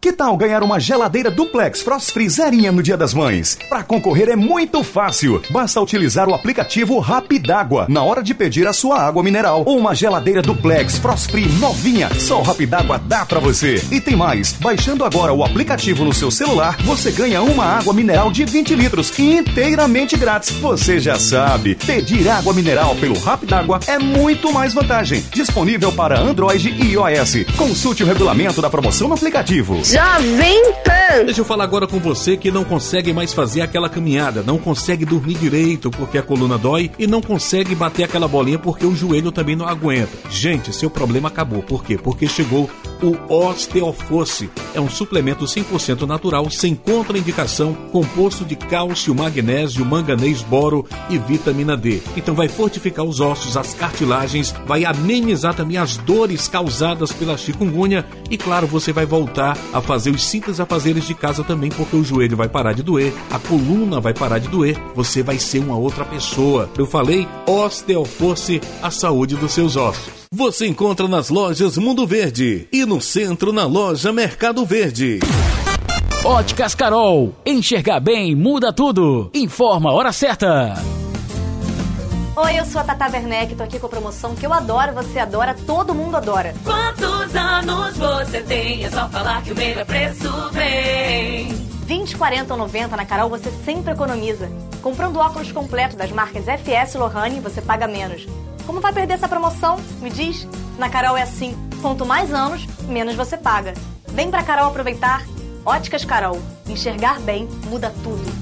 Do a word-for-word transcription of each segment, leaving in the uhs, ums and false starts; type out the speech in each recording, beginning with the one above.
Que tal ganhar uma geladeira duplex Frost Free zerinha no Dia das Mães? Para concorrer é muito fácil. Basta utilizar o aplicativo Rapidágua na hora de pedir a sua água mineral. Ou uma geladeira duplex Frost Free novinha. Só o Rapidágua dá pra você. E tem mais. Baixando agora o aplicativo no seu celular, você ganha uma água mineral de vinte litros inteiramente grátis. Você já sabe. Pedir água mineral pelo Rapidágua é muito mais vantagem. Disponível para Android e iOS. Consulte o regulamento da promoção no aplicativo. Jovem Pan! Deixa eu falar agora com você que não consegue mais fazer aquela caminhada, não consegue dormir direito porque a coluna dói e não consegue bater aquela bolinha porque o joelho também não aguenta. Gente, seu problema acabou. Por quê? Porque chegou o Osteoforce. É um suplemento cem por cento natural, sem contraindicação, composto de cálcio, magnésio, manganês, boro e vitamina D. Então vai fortificar os ossos, as cartilagens, vai amenizar também as dores causadas pela chikungunya e, claro, você vai voltar a fazer os simples afazeres de casa também, porque o joelho vai parar de doer, a coluna vai parar de doer, você vai ser uma outra pessoa. Eu falei Osteoforce, a saúde dos seus ossos. Você encontra nas lojas Mundo Verde e no centro na loja Mercado Verde. Óticas Carol, enxergar bem muda tudo. Informa a hora certa. Oi, eu sou a Tata Werneck, tô aqui com a promoção que eu adoro, você adora, todo mundo adora. Quantos anos você tem? É só falar que o melhor preço vem. vinte, quarenta ou noventa na Carol você sempre economiza. Comprando óculos completo das marcas F S e Lohane, você paga menos. Como vai perder essa promoção? Me diz. Na Carol é assim, quanto mais anos, menos você paga. Vem pra Carol aproveitar. Óticas Carol, enxergar bem muda tudo.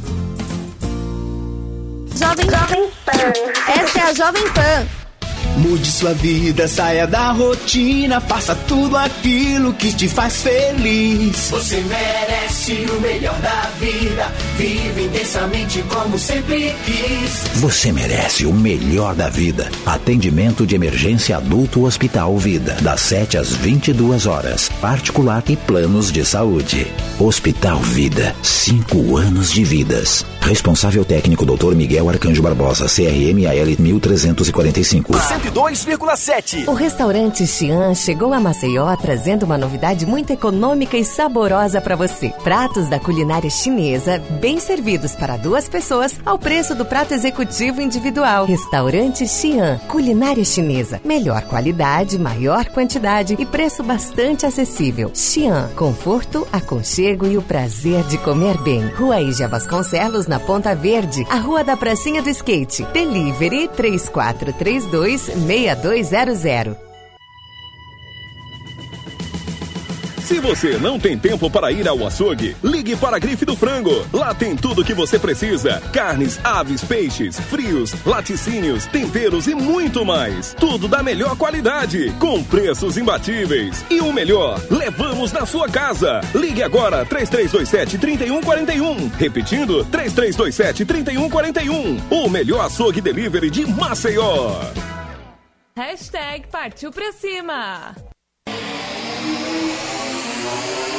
Jovem, Jovem Pan. Essa é a Jovem Pan. Mude sua vida, saia da rotina, faça tudo aquilo que te faz feliz. Você merece o melhor da vida, vive intensamente como sempre quis. Você merece o melhor da vida. Atendimento de emergência adulto Hospital Vida, das sete às vinte e duas horas, particular e planos de saúde. Hospital Vida, cinco anos de vidas. Responsável técnico doutor Miguel Arcanjo Barbosa, C R M A L mil trezentos e quarenta e cinco. cento e dois vírgula sete. O restaurante Xi'an chegou a Maceió trazendo uma novidade muito econômica e saborosa para você. Pratos da culinária chinesa, bem servidos para duas pessoas, ao preço do prato executivo individual. Restaurante Xi'an, culinária chinesa. Melhor qualidade, maior quantidade e preço bastante acessível. Xi'an, conforto, aconchego e o prazer de comer bem. Rua Ígia Vasconcelos, na Ponta Verde, a Rua da Pracinha do Skate. Delivery três quatro três dois, seis dois zero zero. Se você não tem tempo para ir ao açougue, ligue para a Grife do Frango. Lá tem tudo o que você precisa. Carnes, aves, peixes, frios, laticínios, temperos e muito mais. Tudo da melhor qualidade, com preços imbatíveis. E o melhor, levamos na sua casa. Ligue agora, três três dois sete, três um quatro um. Repetindo, três três dois sete, três um quatro um. O melhor açougue delivery de Maceió. Hashtag partiu pra cima.